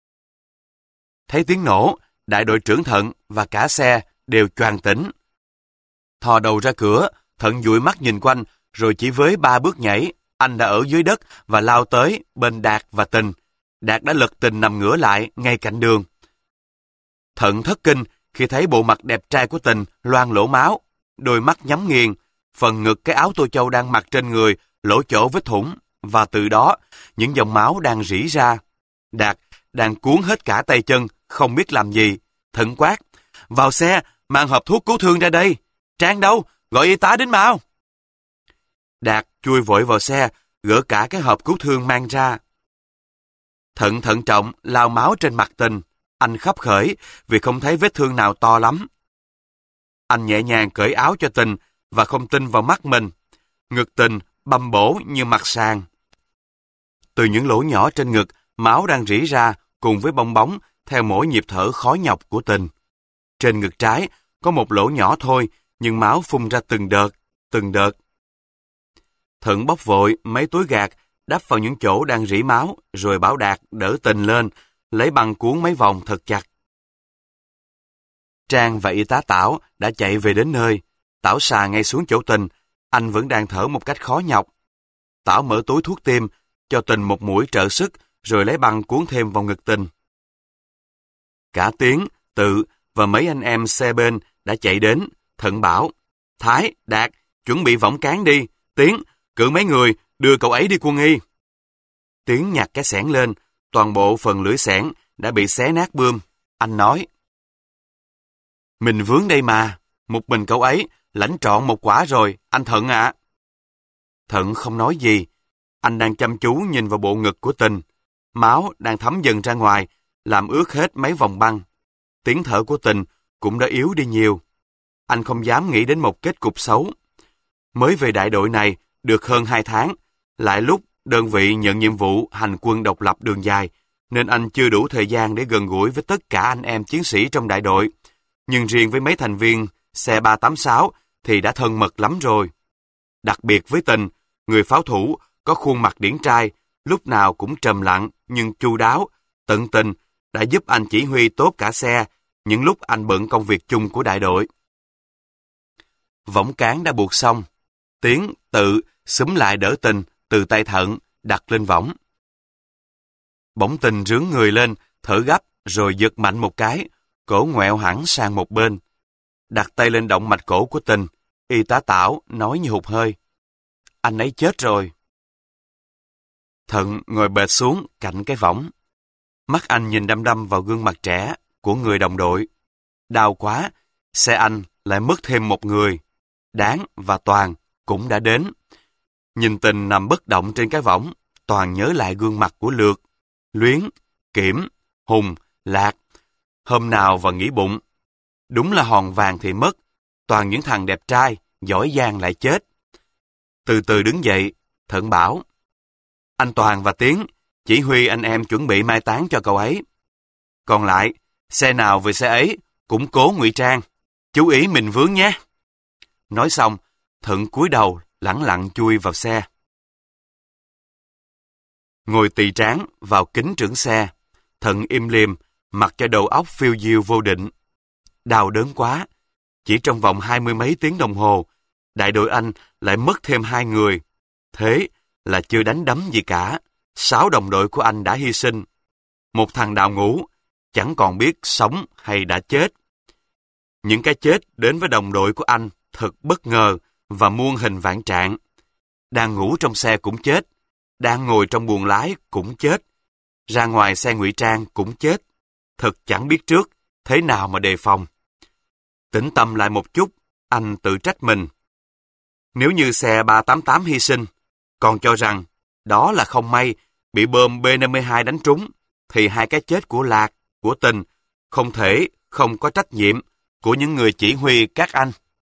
Thấy tiếng nổ, đại đội trưởng Thận và cả xe đều choàng tỉnh. Thò đầu ra cửa, Thận dụi mắt nhìn quanh, rồi chỉ với ba bước nhảy, anh đã ở dưới đất và lao tới bên Đạt và Tình. Đạt đã lật Tình nằm ngửa lại ngay cạnh đường. Thận thất kinh khi thấy bộ mặt đẹp trai của Tình loang lỗ máu, đôi mắt nhắm nghiền, phần ngực cái áo tô châu đang mặc trên người lỗ chỗ vết thủng, và từ đó những dòng máu đang rỉ ra. Đạt đang cuốn hết cả tay chân, không biết làm gì. Thận quát, vào xe, mang hộp thuốc cứu thương ra đây. Trang đâu? Gọi y tá đến mau. Đạt chui vội vào xe, gỡ cả cái hộp cứu thương mang ra. Thận thận trọng lau máu trên mặt Tình. Anh khấp khởi vì không thấy vết thương nào to lắm. Anh nhẹ nhàng cởi áo cho Tình và không tin vào mắt mình. Ngực Tình bầm bổ như mặt sàn. Từ những lỗ nhỏ trên ngực, máu đang rỉ ra cùng với bong bóng theo mỗi nhịp thở khó nhọc của Tình. Trên ngực trái có một lỗ nhỏ thôi, nhưng máu phun ra từng đợt, từng đợt. Thận bóc vội mấy túi gạt đắp vào những chỗ đang rỉ máu, rồi bảo Đạt đỡ Tình lên, lấy băng cuốn mấy vòng thật chặt. Trang và y tá Tảo đã chạy về đến nơi. Tảo xà ngay xuống chỗ Tình, anh vẫn đang thở một cách khó nhọc. Tảo mở túi thuốc tiêm, cho Tình một mũi trợ sức, rồi lấy băng cuốn thêm vào ngực Tình. Cả Tiến, Tự và mấy anh em xe bên đã chạy đến. Thận bảo, Thái, Đạt, chuẩn bị võng cán đi. Tiến, cử mấy người đưa cậu ấy đi quân y. Tiến nhặt cái xẻng lên, toàn bộ phần lưỡi xẻng đã bị xé nát bươm. Anh nói, mình vướng đây mà, một mình cậu ấy lãnh trọn một quả rồi, anh Thận ạ. À. Thận không nói gì, anh đang chăm chú nhìn vào bộ ngực của Tình. Máu đang thấm dần ra ngoài, làm ướt hết mấy vòng băng. Tiếng thở của Tình cũng đã yếu đi nhiều. Anh không dám nghĩ đến một kết cục xấu. Mới về đại đội này được hơn hai tháng, lại lúc đơn vị nhận nhiệm vụ hành quân độc lập đường dài, nên anh chưa đủ thời gian để gần gũi với tất cả anh em chiến sĩ trong đại đội. Nhưng riêng với mấy thành viên xe ba tám sáu thì đã thân mật lắm rồi. Đặc biệt với Tình, người pháo thủ có khuôn mặt điển trai, lúc nào cũng trầm lặng nhưng chu đáo, tận tình, đã giúp anh chỉ huy tốt cả xe những lúc anh bận công việc chung của đại đội. Võng cán đã buộc xong, Tiến, Tự xúm lại đỡ Tình từ tay Thận đặt lên võng. Bỗng Tình rướn người lên, thở gấp rồi giật mạnh một cái, cổ ngoẹo hẳn sang một bên. Đặt tay lên động mạch cổ của Tình, y tá Tảo nói như hụt hơi, anh ấy chết rồi. Thận ngồi bệt xuống cạnh cái võng. Mắt anh nhìn đăm đăm vào gương mặt trẻ của người đồng đội. Đau quá, xe anh lại mất thêm một người. Đáng và Toàn cũng đã đến. Nhìn Tình nằm bất động trên cái võng, Toàn nhớ lại gương mặt của Lược, Luyến, Kiểm, Hùng, Lạc. Hôm nào và nghĩ bụng, đúng là hòn vàng thì mất, toàn những thằng đẹp trai, giỏi giang lại chết. Từ từ đứng dậy, Thận bảo, anh Toàn và Tiến chỉ huy anh em chuẩn bị mai táng cho cậu ấy. Còn lại, xe nào về xe ấy cũng cố ngụy trang, chú ý mình vướng nhé. Nói xong, Thận cúi đầu lẳng lặng chui vào xe. Ngồi tỳ trán vào kính trưởng xe, Thận im lìm, mặc cho đầu óc phiêu diêu vô định. Đau đớn quá, chỉ trong vòng hai mươi mấy tiếng đồng hồ, đại đội anh lại mất thêm hai người. Thế là chưa đánh đấm gì cả, sáu đồng đội của anh đã hy sinh. Một thằng đào ngũ, chẳng còn biết sống hay đã chết. Những cái chết đến với đồng đội của anh thật bất ngờ và muôn hình vạn trạng. Đang ngủ trong xe cũng chết, đang ngồi trong buồng lái cũng chết, ra ngoài xe ngụy trang cũng chết. Thật chẳng biết trước, thế nào mà đề phòng. Tĩnh tâm lại một chút, anh tự trách mình. Nếu như xe ba tám tám hy sinh, còn cho rằng đó là không may bị bom B năm mươi hai đánh trúng, thì hai cái chết của Lạc, của Tình không thể không có trách nhiệm của những người chỉ huy các anh.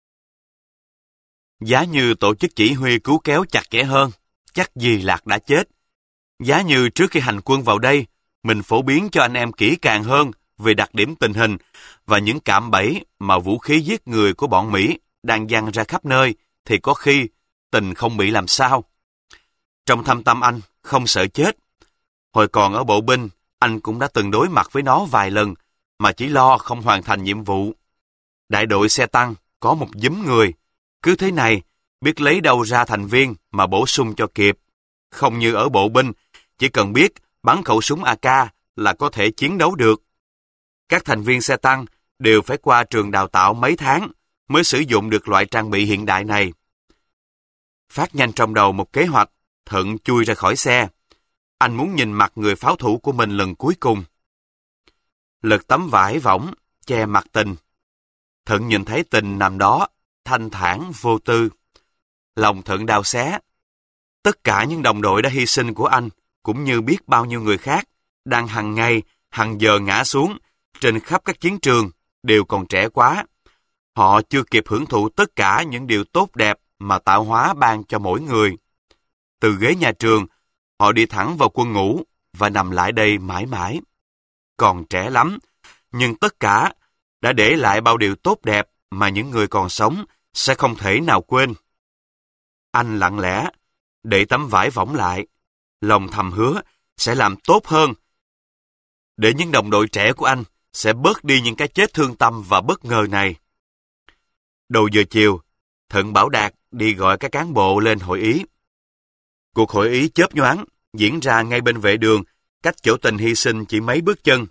Giá như tổ chức chỉ huy cứu kéo chặt chẽ hơn, chắc gì Lạc đã chết. Giá như trước khi hành quân vào đây, mình phổ biến cho anh em kỹ càng hơn về đặc điểm tình hình và những cạm bẫy mà vũ khí giết người của bọn Mỹ đang giăng ra khắp nơi, thì có khi Tình không bị làm sao. Trong thâm tâm anh không sợ chết. Hồi còn ở bộ binh, anh cũng đã từng đối mặt với nó vài lần mà chỉ lo không hoàn thành nhiệm vụ. Đại đội xe tăng có một dúm người, cứ thế này biết lấy đâu ra thành viên mà bổ sung cho kịp. Không như ở bộ binh, chỉ cần biết bắn khẩu súng a ca là có thể chiến đấu được. Các thành viên xe tăng đều phải qua trường đào tạo mấy tháng mới sử dụng được loại trang bị hiện đại này. Phát nhanh trong đầu một kế hoạch, Thận chui ra khỏi xe. Anh muốn nhìn mặt người pháo thủ của mình lần cuối cùng. Lật tấm vải võng che mặt Tình. Thận nhìn thấy Tình nằm đó, thanh thản vô tư. Lòng Thận đau xé. Tất cả những đồng đội đã hy sinh của anh, cũng như biết bao nhiêu người khác, đang hằng ngày, hằng giờ ngã xuống, trên khắp các chiến trường, đều còn trẻ quá. Họ chưa kịp hưởng thụ tất cả những điều tốt đẹp mà tạo hóa ban cho mỗi người. Từ ghế nhà trường, họ đi thẳng vào quân ngũ và nằm lại đây mãi mãi. Còn trẻ lắm, nhưng tất cả đã để lại bao điều tốt đẹp mà những người còn sống sẽ không thể nào quên. Anh lặng lẽ để tấm vải võng lại, lòng thầm hứa sẽ làm tốt hơn, để những đồng đội trẻ của anh sẽ bớt đi những cái chết thương tâm và bất ngờ này. Đầu giờ chiều, Thận bảo Đạt đi gọi các cán bộ lên hội ý. Cuộc hội ý chớp nhoáng diễn ra ngay bên vệ đường, cách chỗ Tình hy sinh chỉ mấy bước chân.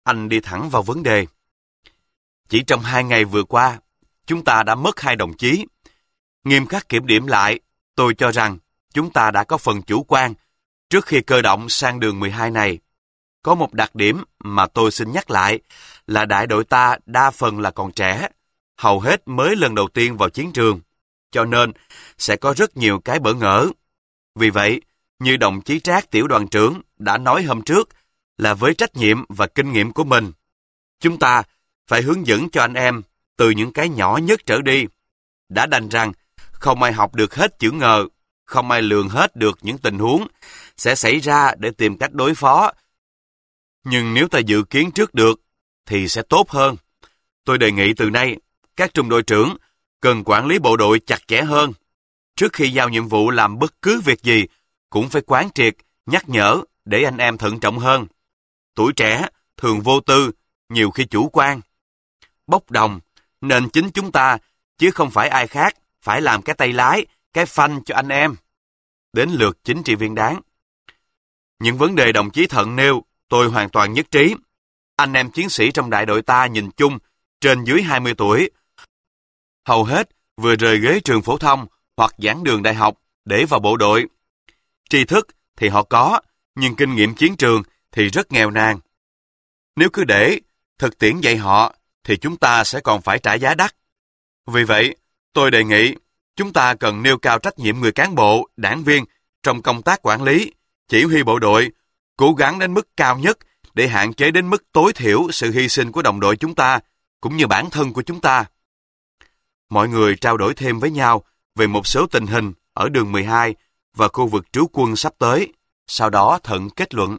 anh đi thẳng vào vấn đề. Chỉ trong hai ngày vừa qua, chúng ta đã mất hai đồng chí. Nghiêm khắc kiểm điểm lại, tôi cho rằng chúng ta đã có phần chủ quan trước khi cơ động sang đường mười hai này. Có một đặc điểm mà tôi xin nhắc lại là đại đội ta đa phần là còn trẻ, hầu hết mới lần đầu tiên vào chiến trường, cho nên sẽ có rất nhiều cái bỡ ngỡ. Vì vậy, như đồng chí Trác tiểu đoàn trưởng đã nói hôm trước, là với trách nhiệm và kinh nghiệm của mình, chúng ta phải hướng dẫn cho anh em từ những cái nhỏ nhất trở đi. Đã đành rằng không ai học được hết chữ ngờ, không ai lường hết được những tình huống sẽ xảy ra để tìm cách đối phó. Nhưng nếu ta dự kiến trước được thì sẽ tốt hơn. Tôi đề nghị từ nay các trung đội trưởng cần quản lý bộ đội chặt chẽ hơn. Trước khi giao nhiệm vụ làm bất cứ việc gì cũng phải quán triệt, nhắc nhở để anh em thận trọng hơn. Tuổi trẻ thường vô tư, nhiều khi chủ quan, bốc đồng, nên chính chúng ta chứ không phải ai khác phải làm cái tay lái, cái phanh cho anh em. Đến lượt chính trị viên Đáng. Những vấn đề đồng chí Thận nêu tôi hoàn toàn nhất trí. Anh em chiến sĩ trong đại đội ta nhìn chung trên dưới hai mươi tuổi, hầu hết vừa rời ghế trường phổ thông hoặc giảng đường đại học để vào bộ đội. Tri thức thì họ có, nhưng kinh nghiệm chiến trường thì rất nghèo nàn. Nếu cứ để thực tiễn dạy họ thì chúng ta sẽ còn phải trả giá đắt. Vì vậy, tôi đề nghị chúng ta cần nêu cao trách nhiệm người cán bộ, đảng viên trong công tác quản lý, chỉ huy bộ đội, cố gắng đến mức cao nhất để hạn chế đến mức tối thiểu sự hy sinh của đồng đội chúng ta, cũng như bản thân của chúng ta. Mọi người trao đổi thêm với nhau về một số tình hình ở đường mười hai và khu vực trú quân sắp tới, sau đó Thận kết luận.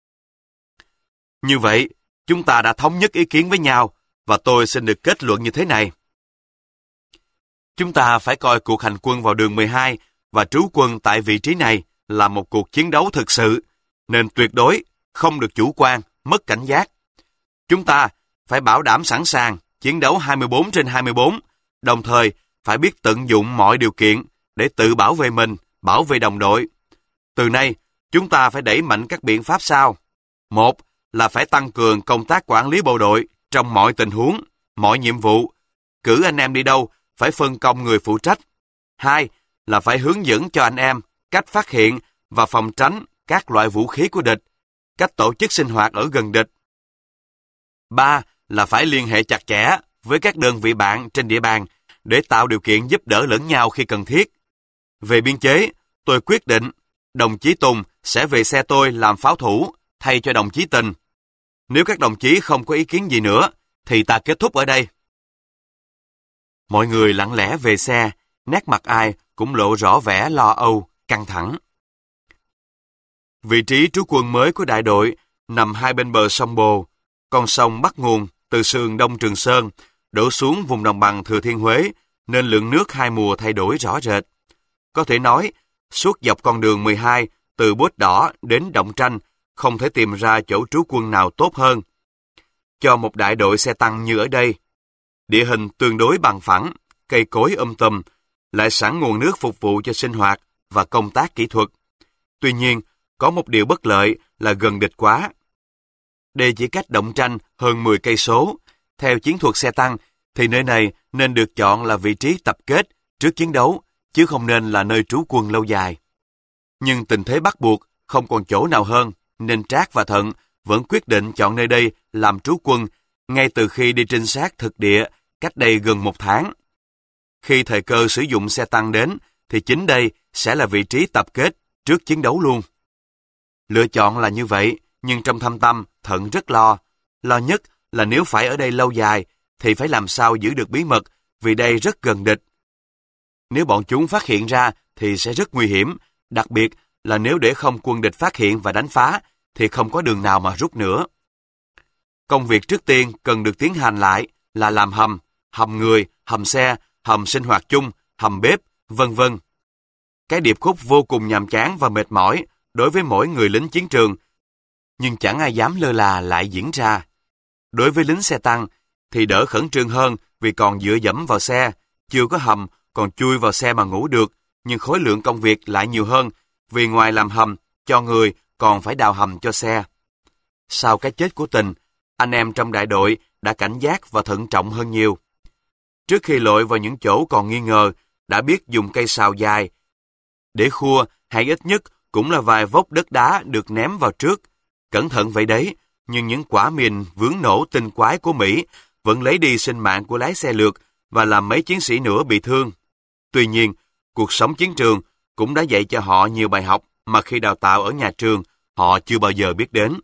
Như vậy, chúng ta đã thống nhất ý kiến với nhau, và tôi xin được kết luận như thế này. Chúng ta phải coi cuộc hành quân vào đường mười hai và trú quân tại vị trí này là một cuộc chiến đấu thực sự, nên tuyệt đối không được chủ quan, mất cảnh giác. Chúng ta phải bảo đảm sẵn sàng chiến đấu hai mươi bốn trên hai mươi bốn, đồng thời phải biết tận dụng mọi điều kiện để tự bảo vệ mình, bảo vệ đồng đội. Từ nay, chúng ta phải đẩy mạnh các biện pháp sau. Một là phải tăng cường công tác quản lý bộ đội trong mọi tình huống, mọi nhiệm vụ. Cử anh em đi đâu, phải phân công người phụ trách. Hai là phải hướng dẫn cho anh em cách phát hiện và phòng tránh các loại vũ khí của địch, cách tổ chức sinh hoạt ở gần địch. Ba là phải liên hệ chặt chẽ với các đơn vị bạn trên địa bàn để tạo điều kiện giúp đỡ lẫn nhau khi cần thiết. Về biên chế, tôi quyết định đồng chí Tùng sẽ về xe tôi làm pháo thủ thay cho đồng chí Tình. Nếu các đồng chí không có ý kiến gì nữa, thì ta kết thúc ở đây. Mọi người lặng lẽ về xe, nét mặt ai cũng lộ rõ vẻ lo âu, căng thẳng. Vị trí trú quân mới của đại đội nằm hai bên bờ sông Bồ. Con sông bắt nguồn từ sườn Đông Trường Sơn, đổ xuống vùng đồng bằng Thừa Thiên Huế, nên lượng nước hai mùa thay đổi rõ rệt. Có thể nói, suốt dọc con đường mười hai, từ Bốt Đỏ đến Động Tranh, không thể tìm ra chỗ trú quân nào tốt hơn. Cho một đại đội xe tăng như ở đây, địa hình tương đối bằng phẳng, cây cối um tùm, lại sẵn nguồn nước phục vụ cho sinh hoạt và công tác kỹ thuật. Tuy nhiên, có một điều bất lợi là gần địch quá. Đây chỉ cách Động Tranh hơn mười cây số. Theo chiến thuật xe tăng, thì nơi này nên được chọn là vị trí tập kết trước chiến đấu, chứ không nên là nơi trú quân lâu dài. Nhưng tình thế bắt buộc, không còn chỗ nào hơn, nên Trác và Thận vẫn quyết định chọn nơi đây làm trú quân ngay từ khi đi trinh sát thực địa cách đây gần một tháng. Khi thời cơ sử dụng xe tăng đến, thì chính đây sẽ là vị trí tập kết trước chiến đấu luôn. Lựa chọn là như vậy, nhưng trong thâm tâm Thận rất lo. Lo nhất là nếu phải ở đây lâu dài, thì phải làm sao giữ được bí mật, vì đây rất gần địch. Nếu bọn chúng phát hiện ra thì sẽ rất nguy hiểm, đặc biệt là nếu để không quân địch phát hiện và đánh phá, thì không có đường nào mà rút nữa. Công việc trước tiên cần được tiến hành lại là làm hầm, hầm người, hầm xe, hầm sinh hoạt chung, hầm bếp, vân vân. Cái điệp khúc vô cùng nhàm chán và mệt mỏi đối với mỗi người lính chiến trường, nhưng chẳng ai dám lơ là lại diễn ra. Đối với lính xe tăng thì đỡ khẩn trương hơn vì còn dựa dẫm vào xe, chưa có hầm còn chui vào xe mà ngủ được, nhưng khối lượng công việc lại nhiều hơn vì ngoài làm hầm cho người còn phải đào hầm cho xe. Sau cái chết của Tình, anh em trong đại đội đã cảnh giác và thận trọng hơn nhiều. Trước khi lội vào những chỗ còn nghi ngờ, đã biết dùng cây sào dài để khua, hay ít nhất cũng là vài vốc đất đá được ném vào trước. Cẩn thận vậy đấy, nhưng những quả mìn vướng nổ tinh quái của Mỹ vẫn lấy đi sinh mạng của lái xe lược và làm mấy chiến sĩ nữa bị thương. Tuy nhiên, cuộc sống chiến trường cũng đã dạy cho họ nhiều bài học mà khi đào tạo ở nhà trường họ chưa bao giờ biết đến.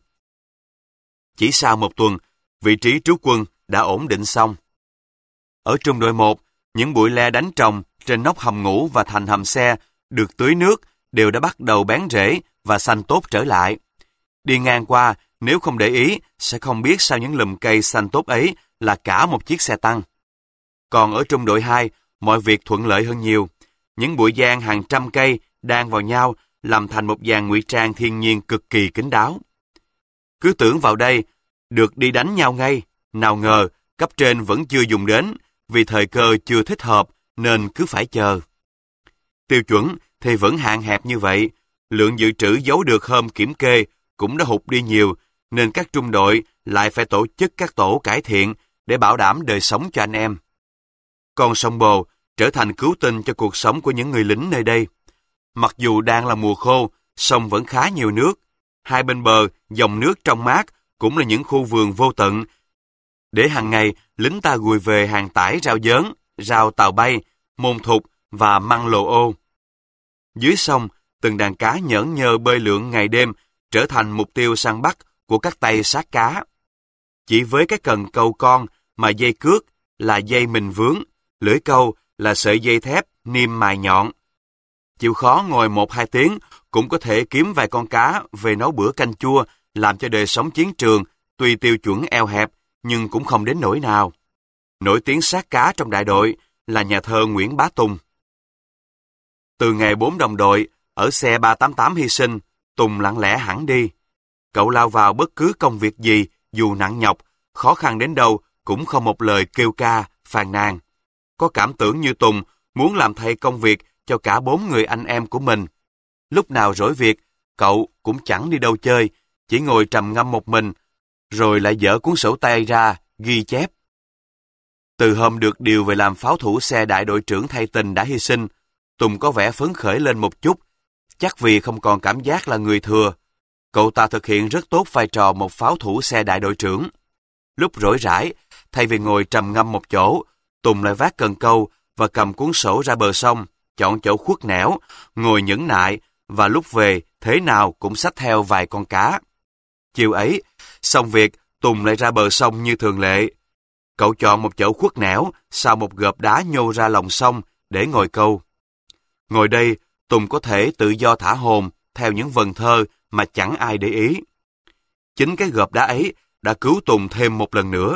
Chỉ sau một tuần, vị trí trú quân đã ổn định xong. Ở trung đội một, những bụi le đánh trồng trên nóc hầm ngủ và thành hầm xe được tưới nước đều đã bắt đầu bén rễ và xanh tốt trở lại. Đi ngang qua, nếu không để ý, sẽ không biết sao những lùm cây xanh tốt ấy là cả một chiếc xe tăng. Còn ở trung đội hai, mọi việc thuận lợi hơn nhiều. Những bụi giang hàng trăm cây đan vào nhau làm thành một dàn ngụy trang thiên nhiên cực kỳ kín đáo. Cứ tưởng vào đây, được đi đánh nhau ngay, nào ngờ cấp trên vẫn chưa dùng đến vì thời cơ chưa thích hợp nên cứ phải chờ. Tiêu chuẩn thì vẫn hạn hẹp như vậy, lượng dự trữ giấu được hôm kiểm kê cũng đã hụt đi nhiều, nên các trung đội lại phải tổ chức các tổ cải thiện để bảo đảm đời sống cho anh em. Con sông Bồ trở thành cứu tinh cho cuộc sống của những người lính nơi đây. Mặc dù đang là mùa khô, sông vẫn khá nhiều nước. Hai bên bờ, dòng nước trong mát cũng là những khu vườn vô tận. Để hàng ngày, lính ta gùi về hàng tải rau dớn, rau tàu bay, môn thục và măng lồ ô. Dưới sông, từng đàn cá nhởn nhơ bơi lượn ngày đêm trở thành mục tiêu săn bắt của các tay sát cá. Chỉ với cái cần câu con mà dây cước là dây mình vướng, lưỡi câu là sợi dây thép niêm mài nhọn. Chịu khó ngồi một hai tiếng cũng có thể kiếm vài con cá về nấu bữa canh chua, làm cho đời sống chiến trường tuy tiêu chuẩn eo hẹp nhưng cũng không đến nỗi nào. Nổi tiếng sát cá trong đại đội là nhà thơ Nguyễn Bá Tùng. Từ ngày bốn đồng đội ở xe ba tám tám hy sinh, Tùng lặng lẽ hẳn đi. Cậu lao vào bất cứ công việc gì, dù nặng nhọc, khó khăn đến đâu cũng không một lời kêu ca, phàn nàn. Có cảm tưởng như Tùng muốn làm thay công việc cho cả bốn người anh em của mình. Lúc nào rỗi việc, cậu cũng chẳng đi đâu chơi, chỉ ngồi trầm ngâm một mình, rồi lại dở cuốn sổ tay ra, ghi chép. Từ hôm được điều về làm pháo thủ xe đại đội trưởng thay tình đã hy sinh, Tùng có vẻ phấn khởi lên một chút, chắc vì không còn cảm giác là người thừa. Cậu ta thực hiện rất tốt vai trò một pháo thủ xe đại đội trưởng. Lúc rỗi rãi, thay vì ngồi trầm ngâm một chỗ, Tùng lại vác cần câu và cầm cuốn sổ ra bờ sông, chọn chỗ khuất nẻo, ngồi nhẫn nại và lúc về thế nào cũng xách theo vài con cá. Chiều ấy, xong việc, Tùng lại ra bờ sông như thường lệ. Cậu chọn một chỗ khuất nẻo sau một gợp đá nhô ra lòng sông để ngồi câu. Ngồi đây, Tùng có thể tự do thả hồn theo những vần thơ mà chẳng ai để ý. Chính cái gợp đá ấy đã cứu Tùng thêm một lần nữa.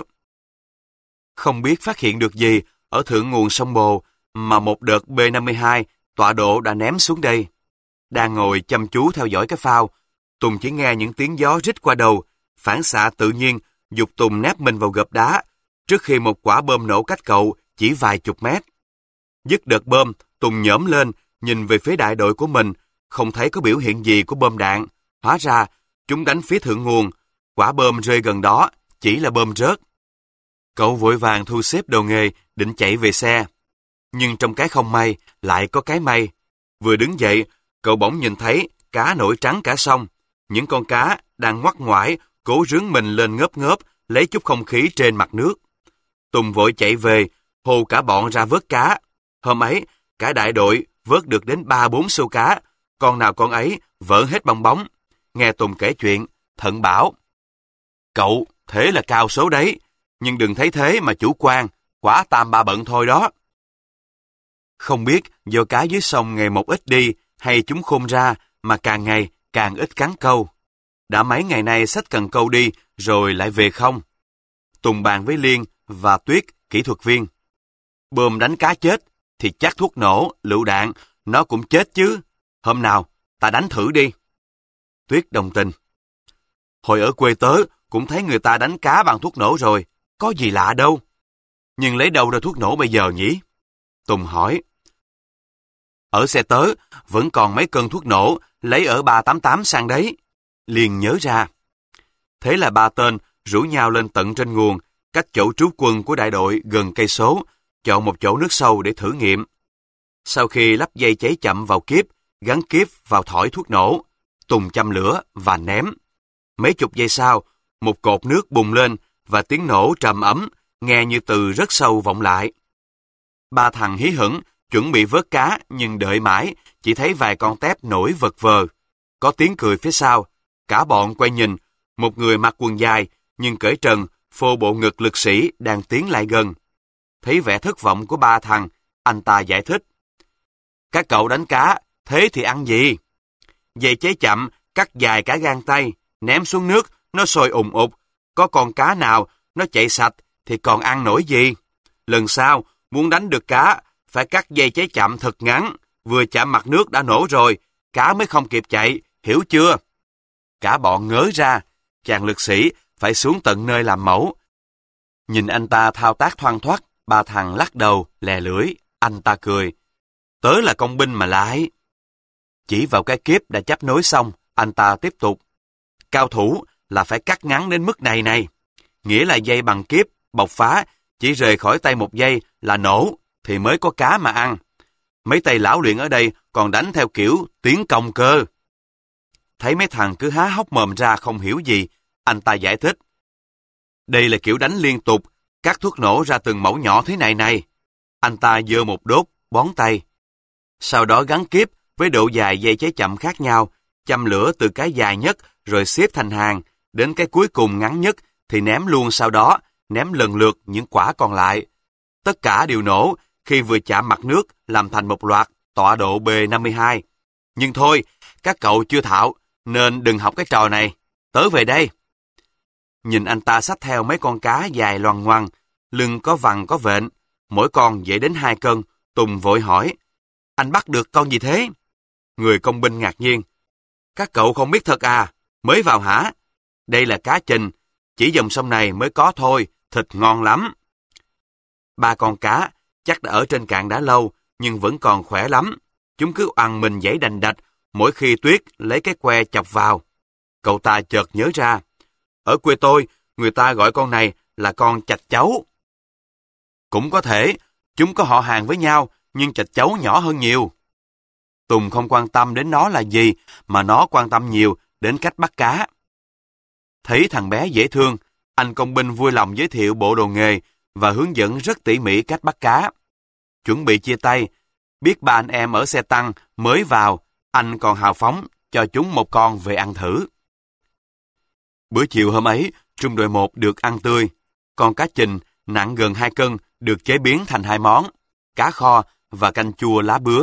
Không biết phát hiện được gì ở thượng nguồn sông Bồ mà một đợt B năm mươi hai tọa độ đã ném xuống đây. Đang ngồi chăm chú theo dõi cái phao, Tùng chỉ nghe những tiếng gió rít qua đầu, phản xạ tự nhiên giục Tùng nép mình vào gợp đá, trước khi một quả bom nổ cách cậu chỉ vài chục mét. Dứt đợt bom, Tùng nhổm lên, nhìn về phía đại đội của mình, không thấy có biểu hiện gì của bom đạn. Hóa ra, chúng đánh phía thượng nguồn, quả bom rơi gần đó, chỉ là bom rớt. Cậu vội vàng thu xếp đồ nghề, định chạy về xe. Nhưng trong cái không may, lại có cái may. Vừa đứng dậy, cậu bỗng nhìn thấy cá nổi trắng cả sông. Những con cá đang ngoắt ngoải, cố rướn mình lên ngớp ngớp, lấy chút không khí trên mặt nước. Tùng vội chạy về, hô cả bọn ra vớt cá. Hôm ấy, cả đại đội vớt được đến ba bốn xô cá, con nào con ấy vỡ hết bong bóng. Nghe Tùng kể chuyện, Thận bảo: "Cậu, thế là cao số đấy, nhưng đừng thấy thế mà chủ quan, quả tam ba bận thôi đó." Không biết do cá dưới sông ngày một ít đi, hay chúng khôn ra mà càng ngày càng ít cắn câu. Đã mấy ngày nay xách cần câu đi, rồi lại về không. Tùng bàn với Liên và Tuyết, kỹ thuật viên. Bơm đánh cá chết, thì chắc thuốc nổ, lựu đạn, nó cũng chết chứ. Hôm nào, ta đánh thử đi. Tuyết đồng tình. Hồi ở quê tớ, cũng thấy người ta đánh cá bằng thuốc nổ rồi, có gì lạ đâu. Nhưng lấy đâu ra thuốc nổ bây giờ nhỉ? Tùng hỏi. Ở xe tớ, vẫn còn mấy cân thuốc nổ, lấy ở ba tám tám sang đấy. Liền nhớ ra. Thế là ba tên rủ nhau lên tận trên nguồn, cách chỗ trú quân của đại đội gần cây số, chọn một chỗ nước sâu để thử nghiệm. Sau khi lắp dây cháy chậm vào kiếp, gắn kiếp vào thỏi thuốc nổ, Tùng châm lửa và ném. Mấy chục giây sau, một cột nước bùng lên và tiếng nổ trầm ấm, nghe như từ rất sâu vọng lại. Ba thằng hí hửng, chuẩn bị vớt cá, nhưng đợi mãi, chỉ thấy vài con tép nổi vật vờ. Có tiếng cười phía sau, cả bọn quay nhìn, một người mặc quần dài, nhưng cởi trần, phô bộ ngực lực sĩ đang tiến lại gần. Thấy vẻ thất vọng của ba thằng, anh ta giải thích. Các cậu đánh cá, thế thì ăn gì? Dây cháy chậm, cắt dài cả gang tay, ném xuống nước, nó sôi ùn ụt. Có con cá nào, nó chạy sạch, thì còn ăn nổi gì? Lần sau, muốn đánh được cá, phải cắt dây cháy chậm thật ngắn, vừa chạm mặt nước đã nổ rồi, cá mới không kịp chạy, hiểu chưa? Cả bọn ngớ ra, chàng lực sĩ phải xuống tận nơi làm mẫu. Nhìn anh ta thao tác thoăn thoắt, ba thằng lắc đầu, lè lưỡi, anh ta cười. Tớ là công binh mà lại. Chỉ vào cái kiếp đã chấp nối xong, anh ta tiếp tục. Cao thủ là phải cắt ngắn đến mức này này. Nghĩa là dây bằng kiếp, bộc phá, chỉ rời khỏi tay một giây là nổ, thì mới có cá mà ăn. Mấy tay lão luyện ở đây còn đánh theo kiểu tiến công cơ. Thấy mấy thằng cứ há hốc mồm ra không hiểu gì, anh ta giải thích. Đây là kiểu đánh liên tục, cắt thuốc nổ ra từng mẩu nhỏ thế này này. Anh ta giơ một đốt, bón tay. Sau đó gắn kiếp với độ dài dây cháy chậm khác nhau, châm lửa từ cái dài nhất rồi xếp thành hàng, đến cái cuối cùng ngắn nhất thì ném luôn, sau đó ném lần lượt những quả còn lại. Tất cả đều nổ khi vừa chạm mặt nước, làm thành một loạt tọa độ B năm mươi hai. Nhưng thôi, các cậu chưa thạo, nên đừng học cái trò này. Tớ về đây. Nhìn anh ta xách theo mấy con cá dài loằng ngoằng, lưng có vằn có vện, mỗi con dễ đến hai cân. Tùng vội hỏi, anh bắt được con gì thế? Người công binh ngạc nhiên. Các cậu không biết thật à? Mới vào hả? Đây là cá trình, chỉ dòng sông này mới có thôi, thịt ngon lắm. Ba con cá chắc đã ở trên cạn đã lâu, nhưng vẫn còn khỏe lắm. Chúng cứ oằn mình giãy đành đạch mỗi khi Tuyết lấy cái que chọc vào. Cậu ta chợt nhớ ra. Ở quê tôi, người ta gọi con này là con chạch chấu. Cũng có thể, chúng có họ hàng với nhau, nhưng chạch chấu nhỏ hơn nhiều. Tùng không quan tâm đến nó là gì, mà nó quan tâm nhiều đến cách bắt cá. Thấy thằng bé dễ thương, anh công binh vui lòng giới thiệu bộ đồ nghề và hướng dẫn rất tỉ mỉ cách bắt cá. Chuẩn bị chia tay, biết ba anh em ở xe tăng mới vào, anh còn hào phóng cho chúng một con về ăn thử. Bữa chiều hôm ấy, trung đội một được ăn tươi. Con cá trình nặng gần hai cân được chế biến thành hai món, cá kho và canh chua lá bứa.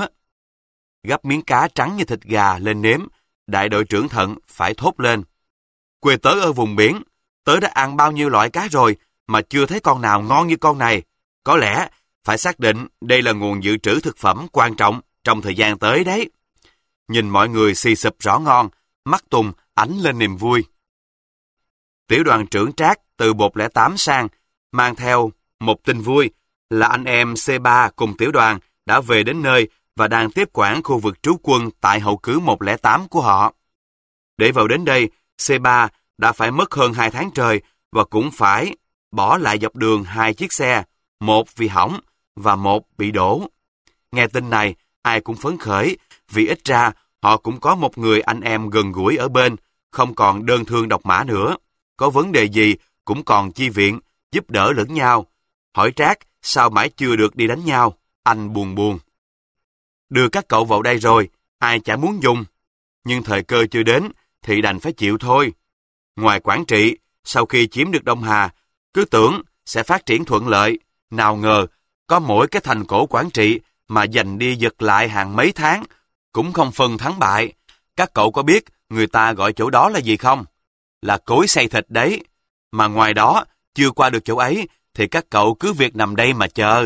Gắp miếng cá trắng như thịt gà lên nếm, đại đội trưởng Thận phải thốt lên. Quê tớ ở vùng biển, tớ đã ăn bao nhiêu loại cá rồi mà chưa thấy con nào ngon như con này. Có lẽ phải xác định đây là nguồn dự trữ thực phẩm quan trọng trong thời gian tới đấy. Nhìn mọi người xì xụp rõ ngon, mắt Tùng ánh lên niềm vui. Tiểu đoàn trưởng Trác từ một không tám sang, mang theo một tin vui là anh em C ba cùng tiểu đoàn đã về đến nơi và đang tiếp quản khu vực trú quân tại hậu cứ một không tám của họ. Để vào đến đây, C ba đã phải mất hơn hai tháng trời và cũng phải bỏ lại dọc đường hai chiếc xe, một vì hỏng và một bị đổ. Nghe tin này, ai cũng phấn khởi, vì ít ra họ cũng có một người anh em gần gũi ở bên, không còn đơn thương độc mã nữa. Có vấn đề gì cũng còn chi viện, giúp đỡ lẫn nhau. Hỏi Trác sao mãi chưa được đi đánh nhau, anh buồn buồn. Đưa các cậu vào đây rồi, ai chả muốn dùng. Nhưng thời cơ chưa đến thì đành phải chịu thôi. Ngoài Quảng Trị, sau khi chiếm được Đông Hà, cứ tưởng sẽ phát triển thuận lợi. Nào ngờ, có mỗi cái thành cổ Quảng Trị mà giành đi giật lại hàng mấy tháng, cũng không phân thắng bại. Các cậu có biết người ta gọi chỗ đó là gì không? Là cối xay thịt đấy. Mà ngoài đó, chưa qua được chỗ ấy, thì các cậu cứ việc nằm đây mà chờ.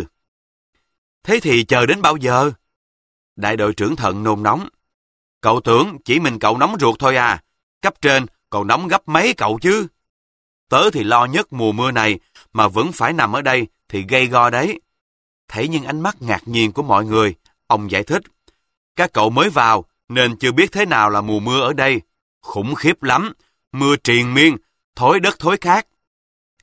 Thế thì chờ đến bao giờ? Đại đội trưởng Thận nôn nóng. Cậu tưởng chỉ mình cậu nóng ruột thôi à? Cấp trên còn nóng gấp mấy cậu chứ? Tớ thì lo nhất mùa mưa này, mà vẫn phải nằm ở đây thì gây go đấy. Thấy những ánh mắt ngạc nhiên của mọi người, ông giải thích. Các cậu mới vào, nên chưa biết thế nào là mùa mưa ở đây. Khủng khiếp lắm, mưa triền miên, thối đất thối khác.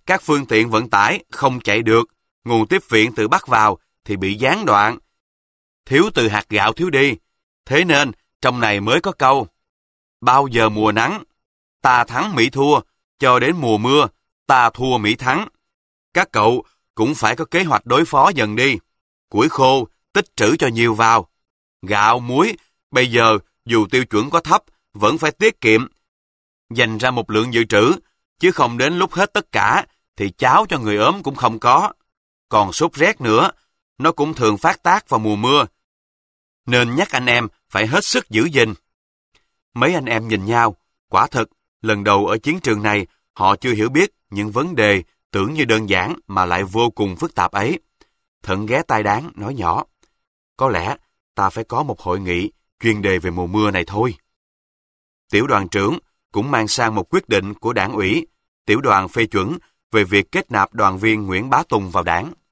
các phương tiện vận tải không chạy được, nguồn tiếp viện từ Bắc vào thì bị gián đoạn. Thiếu từ hạt gạo thiếu đi, thế nên trong này mới có câu: bao giờ mùa nắng, ta thắng Mỹ thua, cho đến mùa mưa, ta thua Mỹ thắng. Các cậu cũng phải có kế hoạch đối phó dần đi. Củi khô, tích trữ cho nhiều vào. Gạo, muối, bây giờ dù tiêu chuẩn có thấp, vẫn phải tiết kiệm. Dành ra một lượng dự trữ, chứ không đến lúc hết tất cả, thì cháo cho người ốm cũng không có. Còn sốt rét nữa, nó cũng thường phát tác vào mùa mưa. Nên nhắc anh em phải hết sức giữ gìn. Mấy anh em nhìn nhau, quả thật, lần đầu ở chiến trường này, họ chưa hiểu biết những vấn đề tưởng như đơn giản mà lại vô cùng phức tạp ấy. Thận ghé tai Đáng nói nhỏ: có lẽ ta phải có một hội nghị chuyên đề về mùa mưa này thôi. Tiểu đoàn trưởng cũng mang sang một quyết định của đảng ủy. Tiểu đoàn phê chuẩn về việc kết nạp đoàn viên Nguyễn Bá Tùng vào đảng.